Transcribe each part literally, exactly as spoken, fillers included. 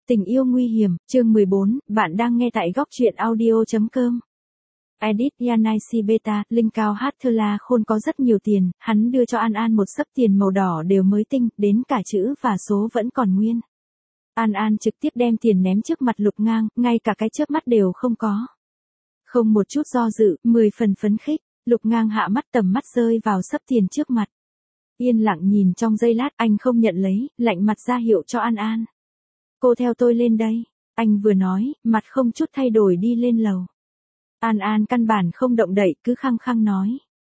Tình yêu nguy hiểm, chương mười bốn, bạn đang nghe tại góc truyện audio.com. Edit Yanai Beta, Linh Cao Hát Thơ La Khôn có rất nhiều tiền, hắn đưa cho An An một xấp tiền màu đỏ đều mới tinh, đến cả chữ và số vẫn còn nguyên. An An trực tiếp đem tiền ném trước mặt Lục Ngang, ngay cả cái chớp mắt đều không có. Không một chút do dự, mười phần phấn khích, Lục Ngang hạ mắt tầm mắt rơi vào xấp tiền trước mặt. Yên lặng nhìn trong giây lát, anh không nhận lấy, lạnh mặt ra hiệu cho An An. Cô theo tôi lên đây, anh vừa nói, mặt không chút thay đổi đi lên lầu. An An căn bản không động đậy, cứ khăng khăng nói.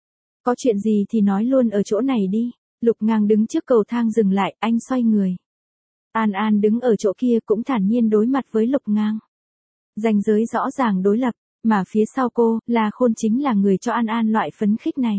Có chuyện gì thì nói luôn ở chỗ này đi. Lục Ngang đứng trước cầu thang dừng lại, anh xoay người. An An đứng ở chỗ kia cũng thản nhiên đối mặt với Lục Ngang. Ranh giới rõ ràng đối lập, mà phía sau cô, La Khôn chính là người cho An An loại phấn khích này.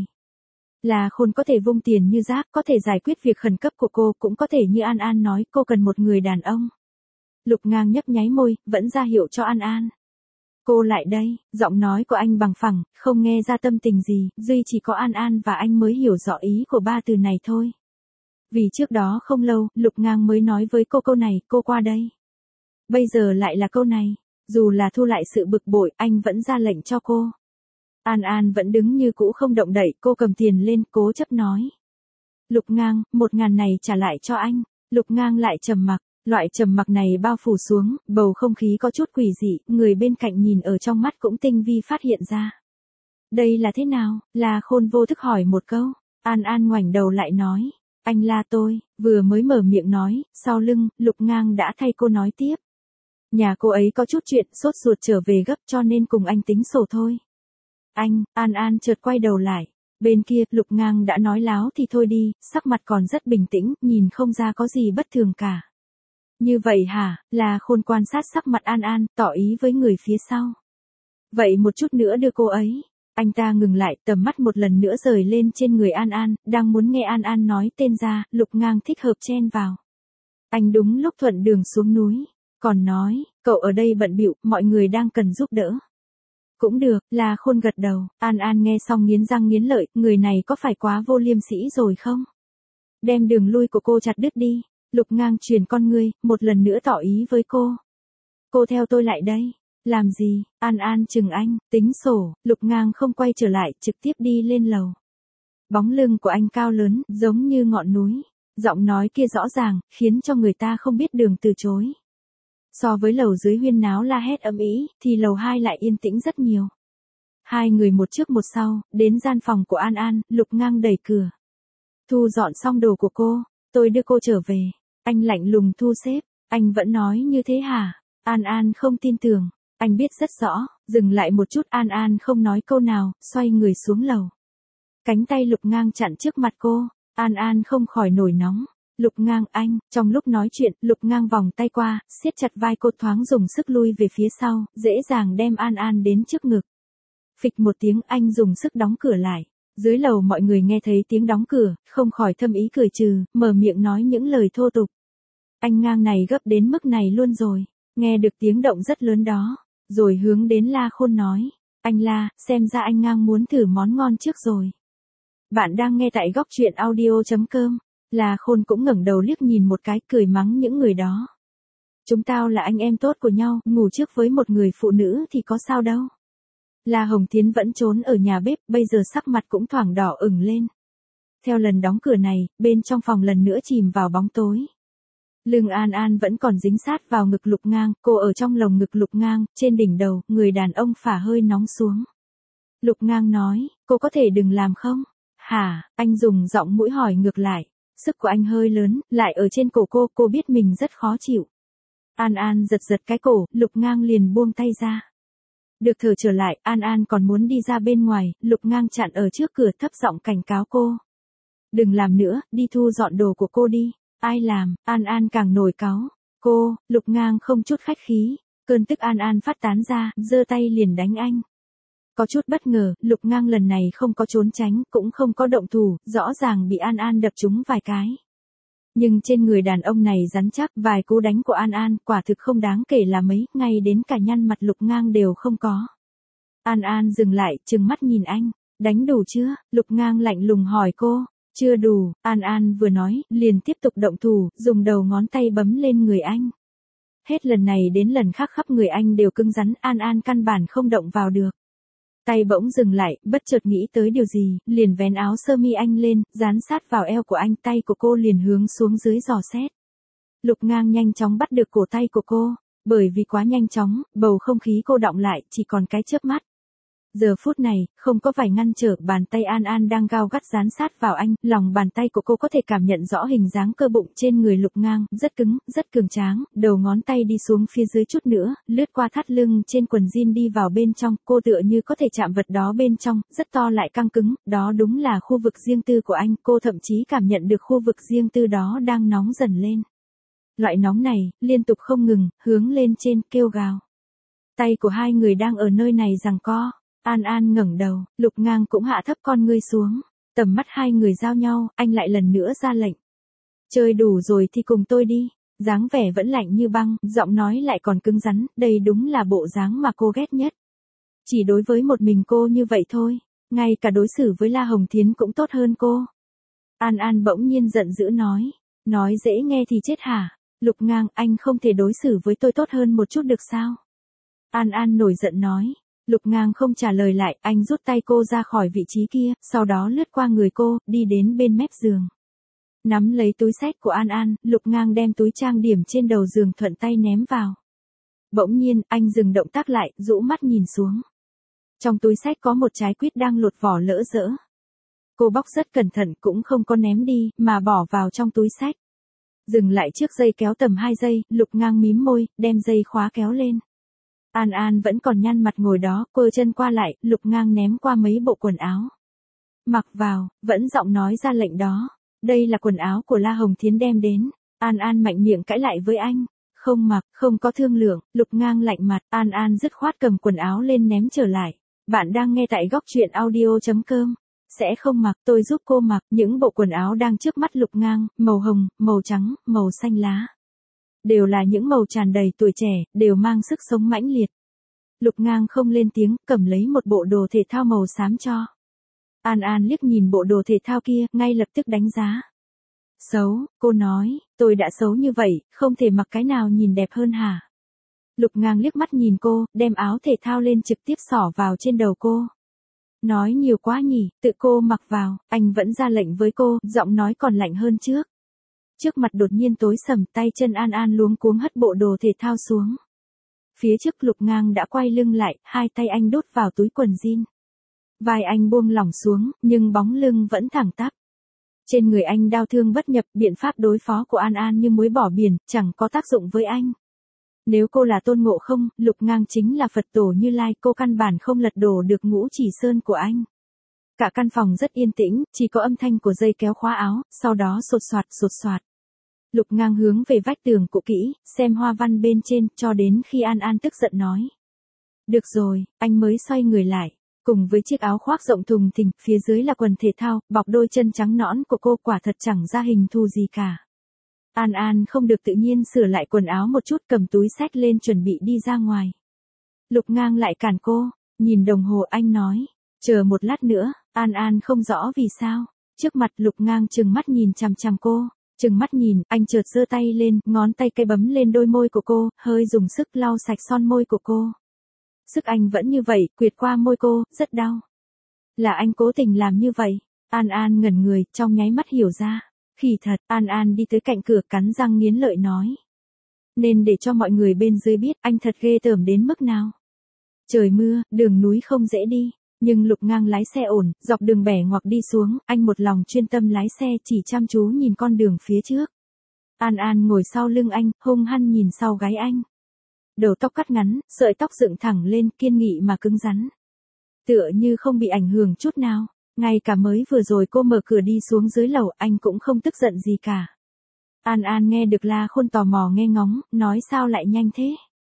La Khôn có thể vung tiền như rác, có thể giải quyết việc khẩn cấp của cô, cũng có thể như An An nói, cô cần một người đàn ông. Lục Ngang nhấp nháy môi, vẫn ra hiệu cho An An. Cô lại đây, giọng nói của anh bằng phẳng, không nghe ra tâm tình gì, duy chỉ có An An và anh mới hiểu rõ ý của ba từ này thôi. Vì trước đó không lâu, Lục Ngang mới nói với cô câu này, cô qua đây. Bây giờ lại là câu này, dù là thu lại sự bực bội, anh vẫn ra lệnh cho cô. An An vẫn đứng như cũ không động đậy, cô cầm tiền lên, cố chấp nói. Lục Ngang, một ngàn này trả lại cho anh. Lục Ngang lại trầm mặc. Loại trầm mặc này bao phủ xuống, bầu không khí có chút quỷ dị, người bên cạnh nhìn ở trong mắt cũng tinh vi phát hiện ra. Đây là thế nào? La Khôn vô thức hỏi một câu. An An ngoảnh đầu lại nói. Anh la tôi, vừa mới mở miệng nói, sau lưng, Lục Ngang đã thay cô nói tiếp. Nhà cô ấy có chút chuyện, sốt ruột trở về gấp cho nên cùng anh tính sổ thôi. Anh, An An chợt quay đầu lại. Bên kia, Lục Ngang đã nói láo thì thôi đi, sắc mặt còn rất bình tĩnh, nhìn không ra có gì bất thường cả. Như vậy hả? La Khôn quan sát sắc mặt An An, tỏ ý với người phía sau. Vậy một chút nữa đưa cô ấy. Anh ta ngừng lại, tầm mắt một lần nữa rời lên trên người An An, đang muốn nghe An An nói tên ra, Lục Ngang thích hợp chen vào. Anh đúng lúc thuận đường xuống núi, còn nói, cậu ở đây bận bịu, mọi người đang cần giúp đỡ. Cũng được, La Khôn gật đầu, An An nghe xong nghiến răng nghiến lợi, người này có phải quá vô liêm sỉ rồi không? Đem đường lui của cô chặt đứt đi. Lục Ngang truyền con ngươi, một lần nữa tỏ ý với cô. Cô theo tôi lại đây. Làm gì? An An chừng anh, tính sổ. Lục Ngang không quay trở lại, trực tiếp đi lên lầu. Bóng lưng của anh cao lớn, giống như ngọn núi. Giọng nói kia rõ ràng, khiến cho người ta không biết đường từ chối. So với lầu dưới huyên náo la hét ầm ĩ, thì lầu hai lại yên tĩnh rất nhiều. Hai người một trước một sau, đến gian phòng của An An, Lục Ngang đẩy cửa. Thu dọn xong đồ của cô, tôi đưa cô trở về. Anh lạnh lùng thu xếp, anh vẫn nói như thế hả? An An không tin tưởng, anh biết rất rõ, dừng lại một chút An An không nói câu nào, xoay người xuống lầu. Cánh tay Lục Ngang chặn trước mặt cô, An An không khỏi nổi nóng. Lục Ngang anh, trong lúc nói chuyện, Lục Ngang vòng tay qua, siết chặt vai cô thoáng dùng sức lui về phía sau, dễ dàng đem An An đến trước ngực. Phịch một tiếng anh dùng sức đóng cửa lại. Dưới lầu mọi người nghe thấy tiếng đóng cửa, không khỏi thâm ý cười trừ, mở miệng nói những lời thô tục. Anh Ngang này gấp đến mức này luôn rồi, nghe được tiếng động rất lớn đó, rồi hướng đến La Khôn nói, anh La, xem ra anh Ngang muốn thử món ngon trước rồi. Bạn đang nghe tại góc truyện audio.com, La Khôn cũng ngẩng đầu liếc nhìn một cái cười mắng những người đó. Chúng tao là anh em tốt của nhau, ngủ trước với một người phụ nữ thì có sao đâu. La Hồng Thiến vẫn trốn ở nhà bếp, bây giờ sắc mặt cũng thoảng đỏ ửng lên. Theo lần đóng cửa này, bên trong phòng lần nữa chìm vào bóng tối. Lưng An An vẫn còn dính sát vào ngực Lục Ngang, cô ở trong lồng ngực Lục Ngang, trên đỉnh đầu, người đàn ông phả hơi nóng xuống. Lục Ngang nói, cô có thể đừng làm không? Hả? Anh dùng giọng mũi hỏi ngược lại. Sức của anh hơi lớn, lại ở trên cổ cô, cô biết mình rất khó chịu. An An giật giật cái cổ, Lục Ngang liền buông tay ra. Được thở trở lại, An An còn muốn đi ra bên ngoài, Lục Ngang chặn ở trước cửa thấp giọng cảnh cáo cô. Đừng làm nữa, đi thu dọn đồ của cô đi. Ai làm? An An càng nổi cáu. Cô, Lục Ngang không chút khách khí. Cơn tức An An phát tán ra, giơ tay liền đánh anh. Có chút bất ngờ, Lục Ngang lần này không có trốn tránh, cũng không có động thủ, rõ ràng bị An An đập trúng vài cái. Nhưng trên người đàn ông này rắn chắc, vài cú đánh của An An, quả thực không đáng kể là mấy, ngay đến cả nhăn mặt Lục Ngang đều không có. An An dừng lại, trừng mắt nhìn anh, đánh đủ chưa? Lục Ngang lạnh lùng hỏi cô, chưa đủ, An An vừa nói, liền tiếp tục động thủ, dùng đầu ngón tay bấm lên người anh. Hết lần này đến lần khác khắp người anh đều cứng rắn, An An căn bản không động vào được. Tay bỗng dừng lại, bất chợt nghĩ tới điều gì, liền vén áo sơ mi anh lên, dán sát vào eo của anh, tay của cô liền hướng xuống dưới dò xét. Lục Ngang nhanh chóng bắt được cổ tay của cô, bởi vì quá nhanh chóng, bầu không khí cô đọng lại, chỉ còn cái chớp mắt. Giờ phút này, không có vải ngăn trở, bàn tay An An đang gao gắt dán sát vào anh, lòng bàn tay của cô có thể cảm nhận rõ hình dáng cơ bụng trên người Lục Ngang, rất cứng, rất cường tráng, đầu ngón tay đi xuống phía dưới chút nữa, lướt qua thắt lưng trên quần jean đi vào bên trong, cô tựa như có thể chạm vật đó bên trong, rất to lại căng cứng, đó đúng là khu vực riêng tư của anh, cô thậm chí cảm nhận được khu vực riêng tư đó đang nóng dần lên. Loại nóng này, liên tục không ngừng, hướng lên trên, kêu gào. Tay của hai người đang ở nơi này giằng co. An An ngẩng đầu, Lục Ngang cũng hạ thấp con ngươi xuống, tầm mắt hai người giao nhau, anh lại lần nữa ra lệnh. Chơi đủ rồi thì cùng tôi đi, dáng vẻ vẫn lạnh như băng, giọng nói lại còn cứng rắn, đây đúng là bộ dáng mà cô ghét nhất. Chỉ đối với một mình cô như vậy thôi, ngay cả đối xử với La Hồng Thiến cũng tốt hơn cô. An An bỗng nhiên giận dữ nói, nói dễ nghe thì chết hả, Lục Ngang, anh không thể đối xử với tôi tốt hơn một chút được sao? An An nổi giận nói. Lục Ngang không trả lời lại, anh rút tay cô ra khỏi vị trí kia, sau đó lướt qua người cô, đi đến bên mép giường. Nắm lấy túi xách của An An, Lục Ngang đem túi trang điểm trên đầu giường thuận tay ném vào. Bỗng nhiên, anh dừng động tác lại, rũ mắt nhìn xuống. Trong túi xách có một trái quýt đang lột vỏ lỡ dỡ. Cô bóc rất cẩn thận cũng không có ném đi, mà bỏ vào trong túi xách. Dừng lại trước dây kéo tầm hai giây, Lục Ngang mím môi, đem dây khóa kéo lên. An An vẫn còn nhăn mặt ngồi đó, quơ chân qua lại, Lục Ngang ném qua mấy bộ quần áo. Mặc vào, vẫn giọng nói ra lệnh đó. Đây là quần áo của La Hồng Thiến đem đến. An An mạnh miệng cãi lại với anh. Không mặc, không có thương lượng, Lục Ngang lạnh mặt, An An dứt khoát cầm quần áo lên ném trở lại. Bạn đang nghe tại góc truyện audio chấm com. Sẽ không mặc, tôi giúp cô mặc, những bộ quần áo đang trước mắt Lục Ngang, màu hồng, màu trắng, màu xanh lá. Đều là những màu tràn đầy tuổi trẻ, đều mang sức sống mãnh liệt. Lục Ngang không lên tiếng, cầm lấy một bộ đồ thể thao màu xám cho. An An liếc nhìn bộ đồ thể thao kia, ngay lập tức đánh giá. Xấu, cô nói, tôi đã xấu như vậy, không thể mặc cái nào nhìn đẹp hơn hả? Lục Ngang liếc mắt nhìn cô, đem áo thể thao lên trực tiếp xỏ vào trên đầu cô. Nói nhiều quá nhỉ, tự cô mặc vào, anh vẫn ra lệnh với cô, giọng nói còn lạnh hơn trước. Trước mặt đột nhiên tối sầm, tay chân An An luống cuống hất bộ đồ thể thao xuống. Phía trước Lục Ngang đã quay lưng lại, hai tay anh đút vào túi quần jean. Vai anh buông lỏng xuống, nhưng bóng lưng vẫn thẳng tắp. Trên người anh đau thương bất nhập, biện pháp đối phó của An An như muối bỏ biển, chẳng có tác dụng với anh. Nếu cô là Tôn Ngộ Không, Lục Ngang chính là Phật tổ Như Lai, cô căn bản không lật đổ được ngũ chỉ sơn của anh. Cả căn phòng rất yên tĩnh, chỉ có âm thanh của dây kéo khóa áo, sau đó sột soạt sột soạt. Lục Ngang hướng về vách tường cũ kỹ, xem hoa văn bên trên, cho đến khi An An tức giận nói. Được rồi, anh mới xoay người lại. Cùng với chiếc áo khoác rộng thùng thình, phía dưới là quần thể thao, bọc đôi chân trắng nõn của cô, quả thật chẳng ra hình thù gì cả. An An không được tự nhiên sửa lại quần áo một chút, cầm túi xách lên chuẩn bị đi ra ngoài. Lục Ngang lại cản cô, nhìn đồng hồ anh nói, chờ một lát nữa. An An không rõ vì sao, trước mặt Lục Ngang trừng mắt nhìn chằm chằm cô, trừng mắt nhìn, anh chợt giơ tay lên, ngón tay cái bấm lên đôi môi của cô, hơi dùng sức lau sạch son môi của cô. Sức anh vẫn như vậy, quệt qua môi cô, rất đau. Là anh cố tình làm như vậy. An An ngẩn người, trong nháy mắt hiểu ra. Khỉ thật, An An đi tới cạnh cửa, cắn răng nghiến lợi nói. Nên để cho mọi người bên dưới biết, anh thật ghê tởm đến mức nào. Trời mưa, đường núi không dễ đi. Nhưng Lục Ngang lái xe ổn, dọc đường bẻ ngoặc đi xuống, anh một lòng chuyên tâm lái xe, chỉ chăm chú nhìn con đường phía trước. An An ngồi sau lưng anh, hung hăng nhìn sau gáy anh. Đầu tóc cắt ngắn, sợi tóc dựng thẳng lên, kiên nghị mà cứng rắn. Tựa như không bị ảnh hưởng chút nào. Ngay cả mới vừa rồi cô mở cửa đi xuống dưới lầu, anh cũng không tức giận gì cả. An An nghe được La Khôn tò mò nghe ngóng, nói sao lại nhanh thế.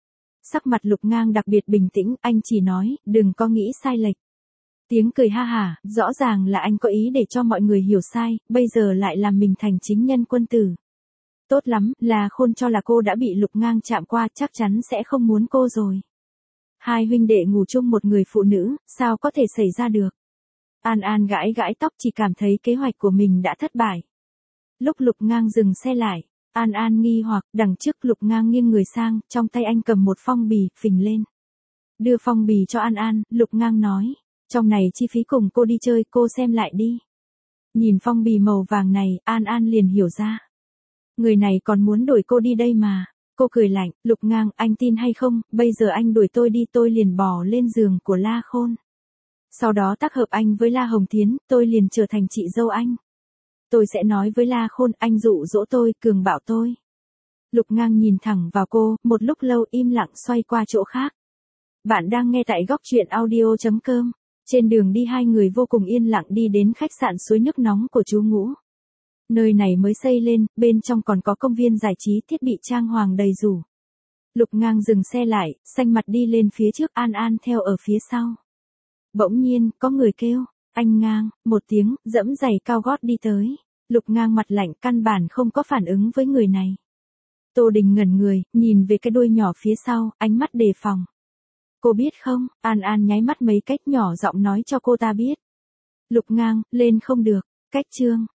Sắc mặt Lục Ngang đặc biệt bình tĩnh, anh chỉ nói, đừng có nghĩ sai lệch. Tiếng cười ha hả, rõ ràng là anh có ý để cho mọi người hiểu sai, bây giờ lại làm mình thành chính nhân quân tử. Tốt lắm, La Khôn cho là cô đã bị Lục Ngang chạm qua, chắc chắn sẽ không muốn cô rồi. Hai huynh đệ ngủ chung một người phụ nữ, sao có thể xảy ra được. An An gãi gãi tóc, chỉ cảm thấy kế hoạch của mình đã thất bại. Lúc Lục Ngang dừng xe lại, An An nghi hoặc, đằng trước Lục Ngang nghiêng người sang, trong tay anh cầm một phong bì, phình lên. Đưa phong bì cho An An, Lục Ngang nói, trong này chi phí cùng cô đi chơi, cô xem lại đi. Nhìn phong bì màu vàng này, An An liền hiểu ra. Người này còn muốn đuổi cô đi đây mà. Cô cười lạnh, Lục Ngang, anh tin hay không, bây giờ anh đuổi tôi đi tôi liền bò lên giường của La Khôn. Sau đó tác hợp anh với La Hồng Thiến, tôi liền trở thành chị dâu anh. Tôi sẽ nói với La Khôn, anh dụ dỗ tôi, cường bạo tôi. Lục Ngang nhìn thẳng vào cô, một lúc lâu im lặng xoay qua chỗ khác. Bạn đang nghe tại góc truyện audio chấm com. Trên đường đi hai người vô cùng yên lặng đi đến khách sạn suối nước nóng của chú Ngũ. Nơi này mới xây lên, bên trong còn có công viên giải trí thiết bị trang hoàng đầy rủ. Lục Ngang dừng xe lại, xanh mặt đi lên phía trước, An An theo ở phía sau. Bỗng nhiên, có người kêu, anh Ngang, một tiếng, dẫm giày cao gót đi tới. Lục Ngang mặt lạnh, căn bản không có phản ứng với người này. Tô Đình ngẩn người, nhìn về cái đuôi nhỏ phía sau, ánh mắt đề phòng. Cô biết không, An An nháy mắt mấy cách nhỏ giọng nói cho cô ta biết. Lục Ngang, lên không được, cách chương.